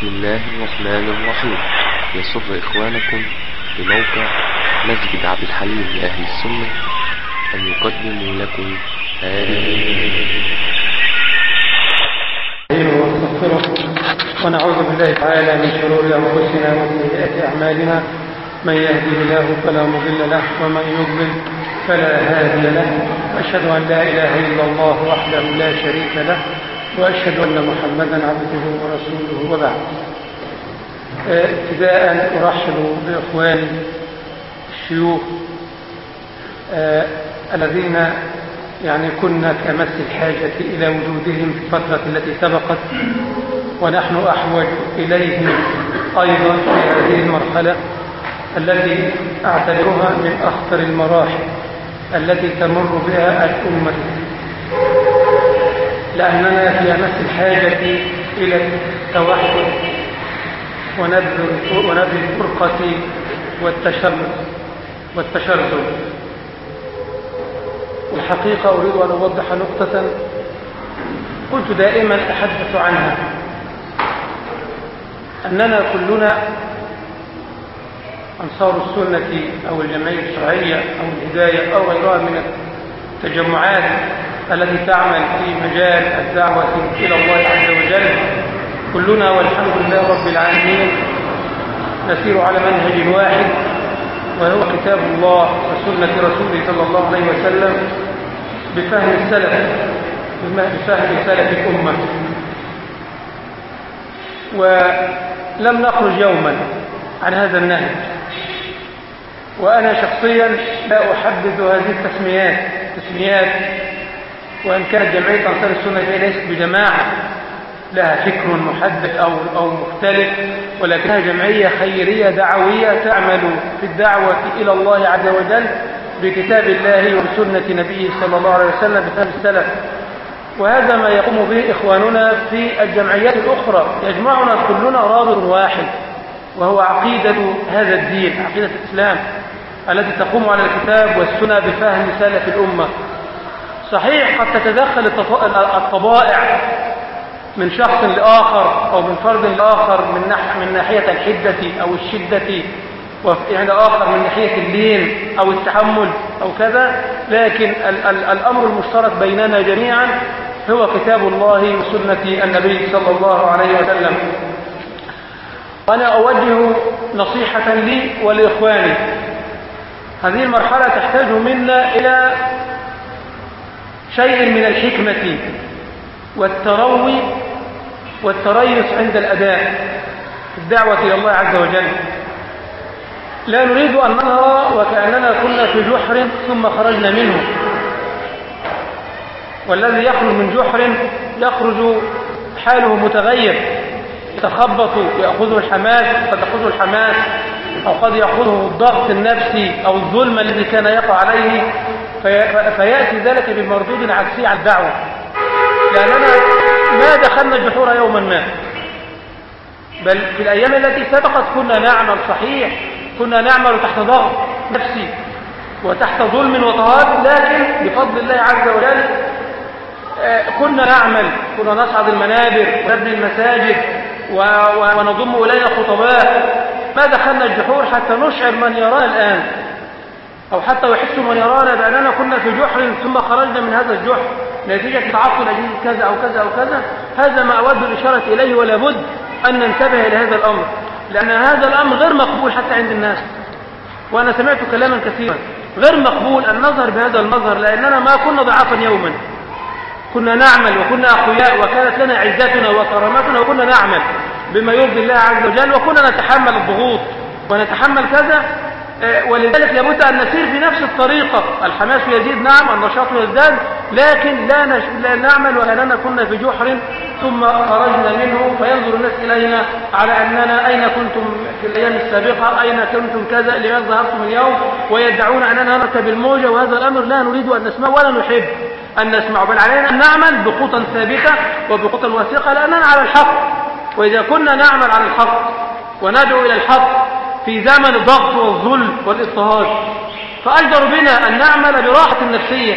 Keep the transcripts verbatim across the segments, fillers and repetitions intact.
بسم الله الرحمن الرحيم. يسر إخوانكم بموقع مسجد عبد الحليم لأهل السنة أن يقدموا لكم هذه ونستغفره ونعوذ بالله تعالى من شرور أنفسنا ومن سيئات أعمالنا. من يهده الله فلا مضل له ومن يضلل فلا هادي له. وأشهد أن لا إله إلا الله وحده لا شريك له وأشهد أن محمدا عبده ورسوله. وبعد، ابتداء أرحب بإخواني الشيوخ آه الذين يعني كنا كمس الحاجة إلى وجودهم في الفترة التي سبقت، ونحن أحوج إليهم أيضا في هذه المرحلة التي أعتبرها من أخطر المراحل التي تمر بها الأمة، لأننا في أمس الحاجة إلى التوحد ونبذ الفرقة والتشرذم. والحقيقة أريد أن أوضح نقطة كنت دائما أتحدث عنها، أننا كلنا أنصار السنة أو الجمعية الشرعية أو الهداية أو غيرها من التجمعات التي تعمل في مجال الدعوة إلى الله عز وجل، كلنا والحمد لله رب العالمين نسير على منهج واحد، وهو كتاب الله وسنة رسوله صلى الله عليه وسلم بفهم السلف بفهم سلف الأمة. ولم نخرج يوما عن هذا النهج، وأنا شخصيا لا أحبذ هذه التسميات تسميات وإن كانت جمعية أنصار السنة ليست بجماعة لها فكر محدد أو أو مختلف، ولكنها جمعية خيرية دعوية تعمل في الدعوة إلى الله عز وجل بكتاب الله وسنة نبيه صلى الله عليه وسلم بفهم السلف. وهذا ما يقوم به إخواننا في الجمعيات الأخرى، يجمعنا كلنا رابط واحد، وهو عقيدة هذا الدين، عقيدة الإسلام التي تقوم على الكتاب والسنة بفهم سلف الأمة. صحيح قد تتدخل الطبائع من شخص لآخر أو من فرد لآخر من, نح من ناحية الحدة أو الشدة، وعند آخر من ناحية اللين أو التحمل أو كذا، لكن ال ال الأمر المشترك بيننا جميعا هو كتاب الله وسنة النبي صلى الله عليه وسلم. وأنا أوجه نصيحة لي ولإخواني، هذه المرحلة تحتاج منا إلى شيء من الحكمة والتروي والتريث عند الأداء في الدعوة إلى الله عز وجل. لا نريد أن نرى وكأننا كنا في جحر ثم خرجنا منه، والذي يخرج من جحر يخرج حاله متغير، يتخبط، يأخذه الحماس، قد يأخذه الحماس أو قد يأخذه الضغط النفسي أو الظلم الذي كان يقع عليه، في فيأتي ذلك بمردود عكسي على الدعوة، لأننا ما دخلنا الجحور يوما ما، بل في الأيام التي سبقت كنا نعمل صحيح، كنا نعمل تحت ضغط نفسي وتحت ظلم وطهاد، لكن بفضل الله عز وجل كنا نعمل، كنا نصعد المنابر ونبني المساجد ونضم إلينا خطباء. ما دخلنا الجحور حتى نشعر من يرانا الآن، أو حتى يحس من يرانا بأننا كنا في جحر ثم خرجنا من هذا الجحر نتيجة تعطل أجهزة كذا أو كذا أو كذا. هذا ما أود الإشارة إليه، ولا بد أن ننتبه إلى هذا الأمر، لأن هذا الأمر غير مقبول حتى عند الناس. وأنا سمعت كلاما كثيرا، غير مقبول أن نظهر بهذا المظهر، لأننا ما كنا ضعافا يوما، كنا نعمل وكنا أقوياء وكانت لنا عزتنا وكرامتنا، وكنا نعمل بما يرضي الله عز وجل، وكنا نتحمل الضغوط ونتحمل كذا. ولذلك لابد أن نسير في نفس الطريقة، الحماس يزيد نعم، النشاط يزداد، لكن لا, نش... لا نعمل وأننا كنا في جحر ثم خرجنا منه، فينظر الناس إلينا على أننا أين كنتم في الأيام السابقة، أين كنتم كذا، لماذا ظهرتم اليوم، ويدعون أننا نركب الموجة. وهذا الأمر لا نريد أن نسمع ولا نحب أن نسمع، بل علينا أن نعمل بخطى ثابتة وبخطى وثيقة، لأننا على الحق. وإذا كنا نعمل على الحق وندعو إلى الحق في زمن الضغط والظلم والاضطهاد، فأجدر بنا أن نعمل براحة نفسية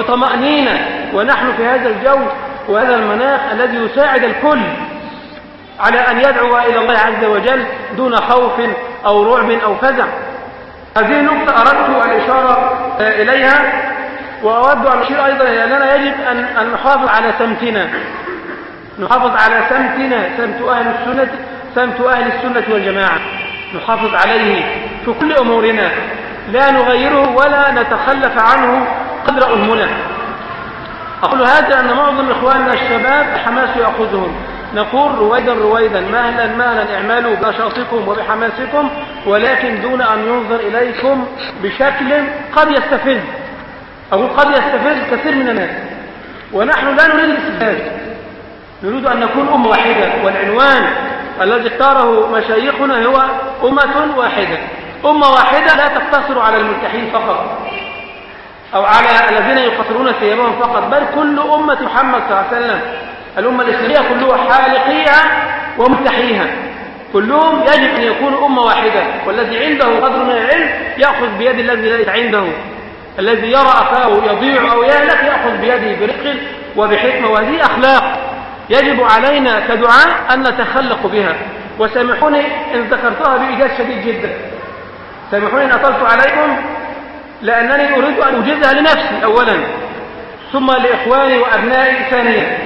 وبطمأنينة، ونحن في هذا الجو وهذا المناخ الذي يساعد الكل على أن يدعو إلى الله عز وجل دون خوف أو رعب أو فزع. هذه نقطة أردت الإشارة إليها، وأود أن أشير أيضا إلى أننا يجب أن, أن نحافظ على سمتنا، نحافظ على سمتنا، سمت أهل السنة، سمت أهل السنة والجماعة، نحافظ عليه في كل أمورنا، لا نغيره ولا نتخلف عنه قدر أمنا. أقول هذا أن معظم إخواننا الشباب حماس يأخذهم، نقول رويدا رويدا مهلا مهلا اعملوا بنشاطكم وبحماسكم، ولكن دون أن ينظر إليكم بشكل قد يستفز، أقول قد يستفز كثير من الناس، ونحن لا نريد الاستفزاز، نريد أن نكون أمة واحدة، والعنوان الذي اختاره مشايخنا هو أمة واحدة. أمة واحدة لا تقتصر على الملتحين فقط أو على الذين يقصرون ثيابهم فقط، بل كل أمة محمد صلى الله عليه وسلم، الأمة الإسلامية كلها حالقيها وملتحيها، كلهم يجب أن يكونوا أمة واحدة، والذي عنده قدر من العلم يأخذ بيد الذي ليس عنده، الذي يرى أخاه يضيع أو يهلك يأخذ بيده برفق وبحكمة، وهذه أخلاق يجب علينا كدعاء أن نتخلق بها. وسامحوني إن ذكرتها بإيجاز شديد جدا، سامحوني إن أطلت عليكم، لأنني أريد أن أوجزها لنفسي أولا ثم لإخواني وأبنائي ثانيا.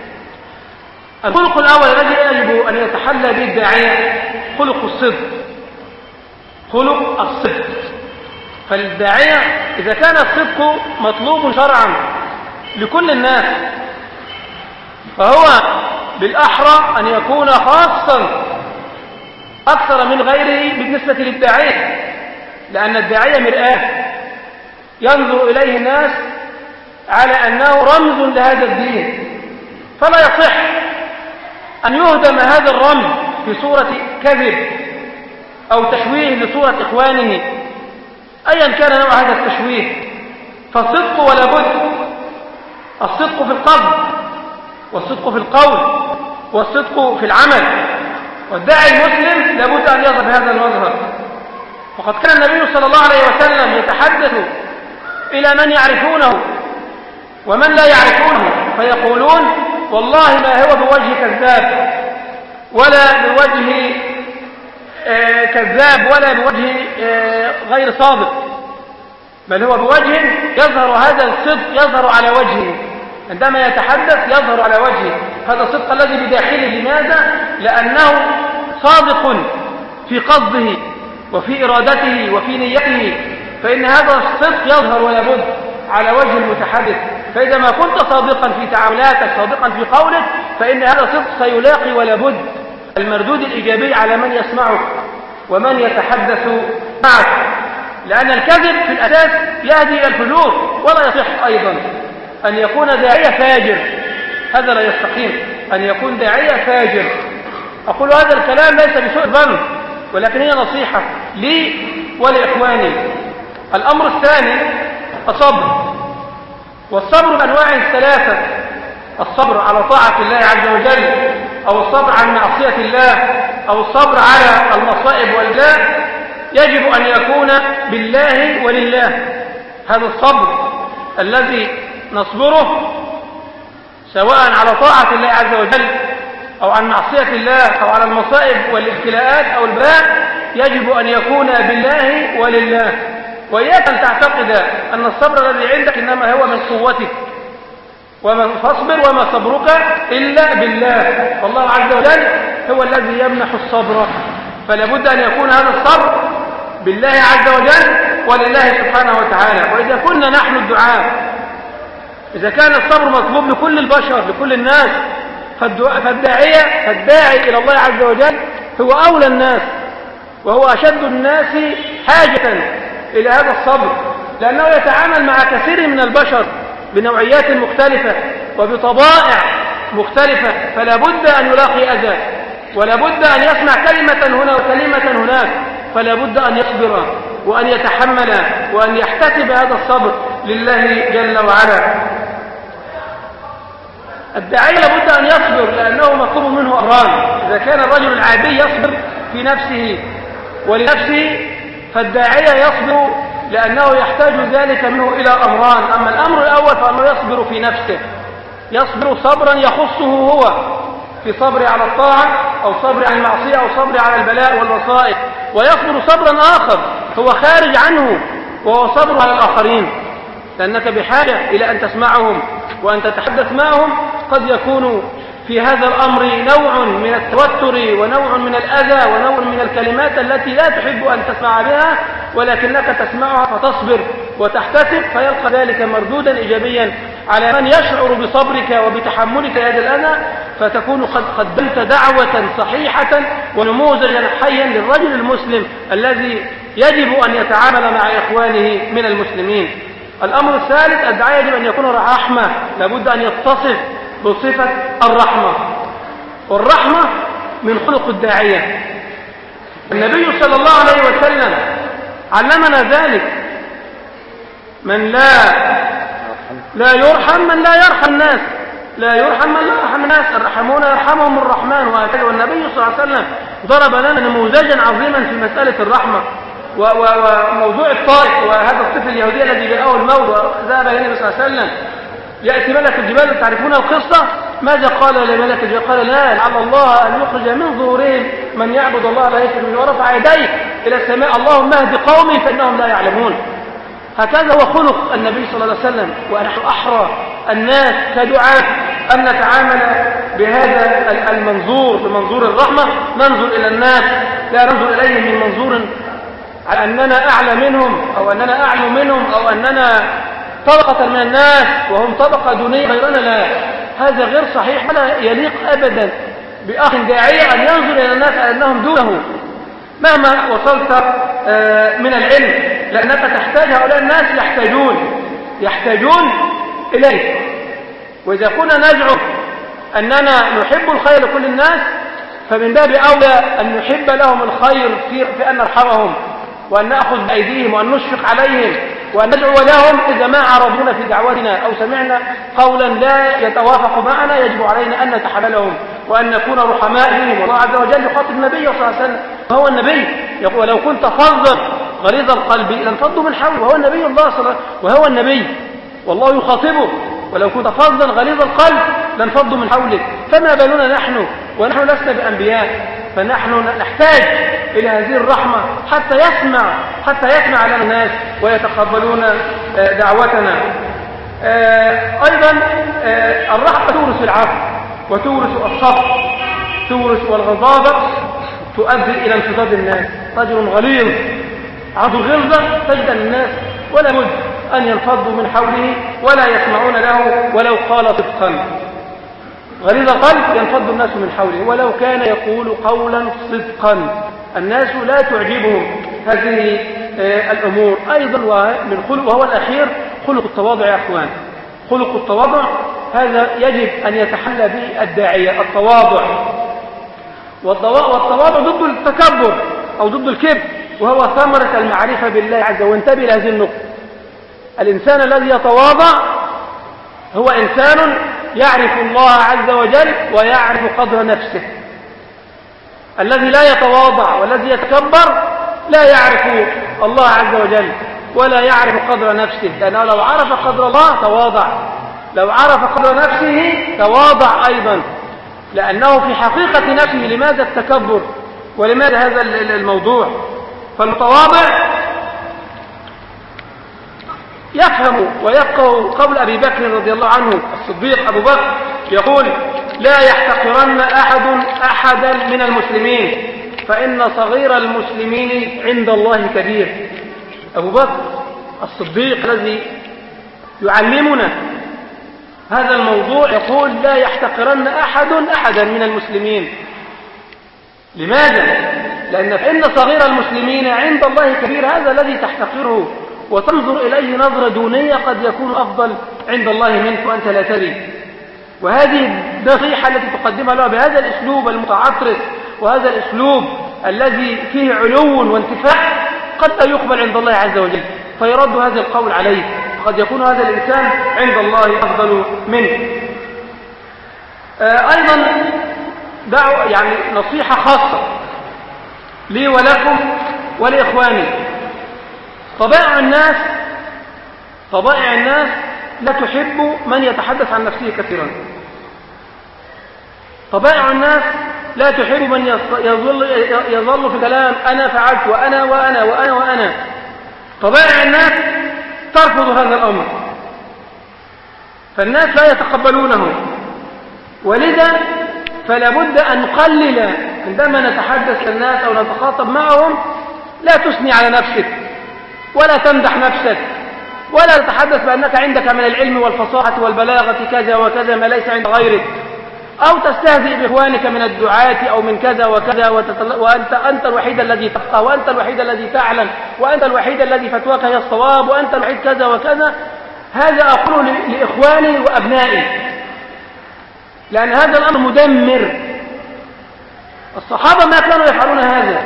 الخلق الأول الذي يجب أن يتحلى به الداعية خلق الصدق، خلق الصدق. فالداعية إذا كان الصدق مطلوب شرعا لكل الناس، فهو بالأحرى أن يكون خاصا أكثر من غيره بالنسبة للداعية، لأن الداعية مرآة ينظر إليه الناس على أنه رمز لهذا الدين، فلا يصح أن يهدم هذا الرمز في صورة كذب أو تشويه لصورة إخوانه أيا كان نوع هذا التشويه. فالصدق ولا بد، الصدق في القلب والصدق في القول والصدق في العمل، والداعي المسلم لابد أن يظهر بهذا المظهر. وقد كان النبي صلى الله عليه وسلم يتحدث إلى من يعرفونه ومن لا يعرفونه فيقولون والله ما هو بوجه كذاب ولا بوجه آه كذاب ولا بوجه آه غير صادق، بل هو بوجه يظهر هذا الصدق، يظهر على وجهه، عندما يتحدث يظهر على وجهه هذا الصدق الذي بداخله. لماذا؟ لأنه صادق في قصده وفي إرادته وفي نيته، فإن هذا الصدق يظهر ولا بد على وجه المتحدث. فإذا ما كنت صادقا في تعاملاتك، صادقا في قولك، فإن هذا الصدق سيلاقي ولا بد المردود الإيجابي على من يسمعك ومن يتحدث معك، لأن الكذب في الأساس يهدي إلى الفجور. ولا يصح أيضا أن يكون داعية فاجر، هذا لا يستقيم، أن يكون داعية فاجر. أقول هذا الكلام ليس بسوء ظن، ولكن هي نصيحة لي ولإخواني. الأمر الثاني الصبر، والصبر بأنواع ثلاثة: الصبر على طاعة الله عز وجل، أو الصبر عن معصية الله، أو الصبر على المصائب والبلاء. يجب أن يكون بالله ولله. هذا الصبر الذي نصبره سواء على طاعة الله عز وجل أو عن معصية الله أو على المصائب والابتلاءات أو البلاء، يجب أن يكون بالله ولله. وإياك أن تعتقد أن الصبر الذي عندك إنما هو من قوتك، ومن فاصبر وما صبرك إلا بالله، والله عز وجل هو الذي يمنح الصبر. فلا بد أن يكون هذا الصبر بالله عز وجل ولله سبحانه وتعالى. وإذا كنا نحن الدعاء، إذا كان الصبر مطلوب لكل البشر لكل الناس، فالداعية فالداعي إلى الله عز وجل هو أولى الناس، وهو أشد الناس حاجة إلى هذا الصبر، لأنه يتعامل مع كثير من البشر بنوعيات مختلفة وبطبائع مختلفة، فلا بد أن يلاقي أذى، ولا بد أن يسمع كلمة هنا وكلمة هناك، فلا بد أن يصبر وأن يتحمل وأن يحتسب هذا الصبر لله جل وعلا. الداعي لابد أن يصبر، لأنه مطلوب منه أمران. إذا كان الرجل العادي يصبر في نفسه ولنفسه، فالداعية يصبر لأنه يحتاج ذلك منه إلى أمران. أما الأمر الأول فأنه يصبر في نفسه، يصبر صبرا يخصه هو، في صبري على الطاعة أو صبري على المعصية أو صبري على البلاء والمصائب، ويصبر صبرا آخر هو خارج عنه وهو صبر على الآخرين، لأنك بحاجة إلى أن تسمعهم وأن تتحدث معهم. قد يكون في هذا الأمر نوع من التوتر ونوع من الأذى ونوع من الكلمات التي لا تحب أن تسمع بها، ولكنك تسمعها فتصبر وتحتسب، فيلقى ذلك مردودا إيجابيا على من يشعر بصبرك وبتحملك هذا الأذى، فتكون قد قدمت دعوة صحيحة ونموذجا حيا للرجل المسلم الذي يجب أن يتعامل مع إخوانه من المسلمين. الأمر الثالث، الداعية يجب أن يكون رحمة، لابد أن يتصف بصفة الرحمة، والرحمة من خلق الداعية. النبي صلى الله عليه وسلم علمنا ذلك، من لا لا يرحم من لا يرحم الناس، لا يرحم من لا يرحم الناس، الرحمون يرحمهم الرحمن. وهكذا والنبي صلى الله عليه وسلم ضرب لنا نموذجا عظيما في مسألة الرحمة. وموضوع الطائف وهذا الطفل اليهودي الذي جاءه الموت وذهب الى النبي صلى الله عليه وسلم، يأتي ملك الجبال، تعرفون القصة؟ ماذا قال لملك الجبال؟ قال لا، لعل الله أن يخرج من ظهورهم من يعبد الله لا يشرك به، ورفع يديه إلى السماء، اللهم اهد قومي فإنهم لا يعلمون. هكذا هو خلق النبي صلى الله عليه وسلم، ونحن أحرى الناس كدعاة أن نتعامل بهذا المنظور، بمنظور الرحمة، ننظر إلى الناس لا ننظر إليهم من منظور على أننا أعلى منهم أو أننا أعلم منهم أو أننا طبقة من الناس وهم طبقة دونية غيرنا. لا، هذا غير صحيح ولا يليق أبدا بأخ داعية أن ينظر إلى الناس على أنهم دونه مهما وصلت من العلم، لأنك تحتاج، هؤلاء الناس يحتاجون يحتاجون إليك. وإذا كنا نزعم أننا نحب الخير لكل الناس، فمن باب أولى أن نحب لهم الخير في أن نرحمهم وأن نأخذ بأيديهم وأن نشفق عليهم وأن ندعو لهم إذا ما عرضونا في دعوتنا أو سمعنا قولا لا يتوافق معنا، يجب علينا أن نتحملهم وأن نكون رحماء بهم. والله عز وجل يخاطب النبي صلى الله عليه وسلم وهو النبي يقول ولو كنت فظا غليظ القلب لانفضوا من حوله، وهو النبي الله صلى الله عليه وسلم وهو النبي والله يخاطبه ولو كنت فظا غليظ القلب لانفضوا من حولك، فما بالنا نحن ونحن لسنا بأنبياء، فنحن نحتاج إلى هذه الرحمة حتى يسمع حتى يسمع لنا الناس ويتقبلون دعوتنا. أيضا الرحمة تورث العفو وتورث الصبر، تورث والغضاضة تؤدي إلى انفضاض الناس. رجل غليظ عنده غلظة تجد الناس ولا بد أن ينفضوا من حوله ولا يسمعون له ولو قال صدقا. غليظ القلب ينفض الناس من حوله ولو كان يقول قولا صدقا، الناس لا تعجبهم هذه الأمور. أيضا من خلق، وهو الأخير، خلق التواضع يا أخوان. خلق التواضع هذا يجب أن يتحلى به الداعية، التواضع. والتواضع ضد التكبر أو ضد الكبر، وهو ثمرة المعرفة بالله عز وجل. وانتبه لهذه النقطة، الإنسان الذي يتواضع هو إنسان يعرف الله عز وجل ويعرف قدر نفسه. الذي لا يتواضع والذي يتكبر لا يعرف الله عز وجل ولا يعرف قدر نفسه، لأنه لو عرف قدر الله تواضع، لو عرف قدر نفسه تواضع أيضا، لأنه في حقيقة نفسه. لماذا التكبر ولماذا هذا الموضوع؟ فالمتواضع يفهم ويفقه قول أبي بكر رضي الله عنه الصديق أبو بكر يقول لا يحتقرن أحد أحدا من المسلمين فإن صغير المسلمين عند الله كبير. أبو بكر الصديق الذي يعلمنا هذا الموضوع يقول لا يحتقرن أحد أحدا من المسلمين. لماذا؟ لأن فإن صغير المسلمين عند الله كبير، هذا الذي تحتقره وتنظر إليه نظرة دونية قد يكون أفضل عند الله منك وأنت لا تدري. وهذه النصيحة التي تقدمها له بهذا الأسلوب المتعطرس وهذا الأسلوب الذي فيه علو وانتفاع قد لا يقبل عند الله عز وجل، فيرد هذا القول عليه، قد يكون هذا الإنسان عند الله أفضل منه. آه أيضا دعوة يعني نصيحة خاصة لي ولكم ولإخواني. طبائع الناس طبائع الناس لا تحب من يتحدث عن نفسه كثيرا. طبائع الناس لا تحب من يظل, يظل في كلام أنا فعلت وأنا وأنا وأنا وأنا. طبائع الناس ترفض هذا الأمر، فالناس لا يتقبلونه، ولذا فلا بد أن نقلل عندما نتحدث للناس أو نتخاطب معهم. لا تثني على نفسك ولا تمدح نفسك ولا تتحدث بأنك عندك من العلم والفصاحة والبلاغة كذا وكذا ما ليس عند غيرك، أو تستهزئ بإخوانك من الدعاة أو من كذا وكذا وتتل... وأنت أنت الوحيد الذي تفقه وأنت الوحيد الذي تعلم وأنت الوحيد الذي فتواك هي الصواب وأنت الوحيد كذا وكذا. هذا أقول لإخواني وأبنائي، لأن هذا الأمر مدمر. الصحابة ما كانوا يفعلون هذا،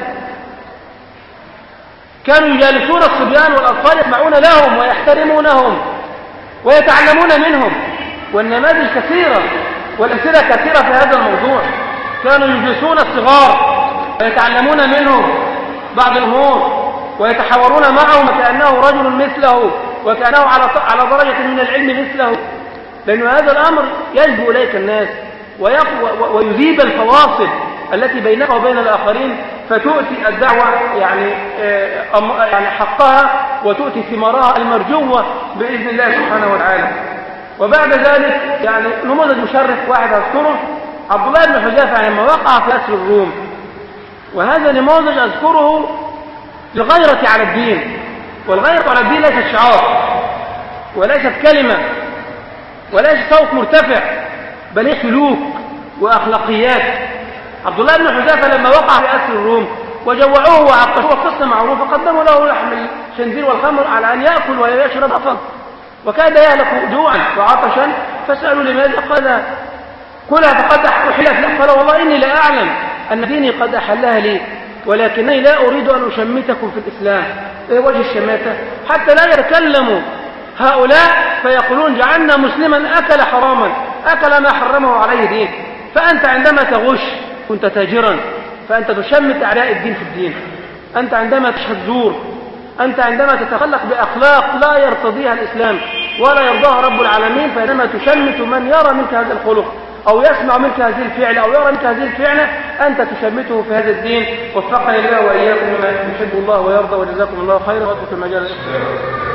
كانوا يجالسون الصبيان والأطفال يسمعون لهم ويحترمونهم ويتعلمون منهم، والنماذج كثيرة والأمثلة كثيرة في هذا الموضوع. كانوا يجلسون الصغار ويتعلمون منهم بعض الأمور ويتحاورون معهم وكأنه رجل مثله وكأنه على على درجة من العلم مثله، لأن هذا الأمر يجب إليك الناس ويذيب الفواصل التي بينك وبين الآخرين، فتؤتي الدعوة يعني يعني حقها وتؤتي ثمارها المرجوة بإذن الله سبحانه وتعالى. وبعد ذلك يعني نموذج مشرف واحد أذكره، عبد الله بن حذافة لما وقع في أسر الروم، وهذا نموذج أذكره للغيرة على الدين، والغيرة على الدين ليست شعار وليست كلمة وليس صوت مرتفع، بل هي سلوك وأخلاقيات. عبد الله بن حذافة لما وقع في أسر الروم وجوعوه وعطشوه، قصة معروفة، فقدموا له لحم الخنزير والخمر على أن يأكل ويشرب أصلا، وكاد يهلك جوعا وعطشا، فسألوا لماذا؟ قال كلها فقد أحلت لك. قال والله إني لا أعلم أن ديني قد أحلها لي، ولكنني لا أريد أن أشمتكم في الإسلام. إيه وجه الشماتة؟ حتى لا يتكلموا هؤلاء فيقولون جعلنا مسلما أكل حراما، أكل ما حرمه عليه دين. فأنت عندما تغش كنت تاجرا، فأنت تشمت أعداء الدين في الدين. أنت عندما تشهد زور، أنت عندما تتخلق بأخلاق لا يرتضيها الإسلام ولا يرضاها رب العالمين، فإنما تشمت من يرى منك هذا الخلق أو يسمع منك هذه الفعل أو يرى منك هذه الفعلة، أنت تشمته في هذا الدين. وفقني الله وإياكم لما يحب الله ويرضى، وجزاكم الله خيرا واترك المجال.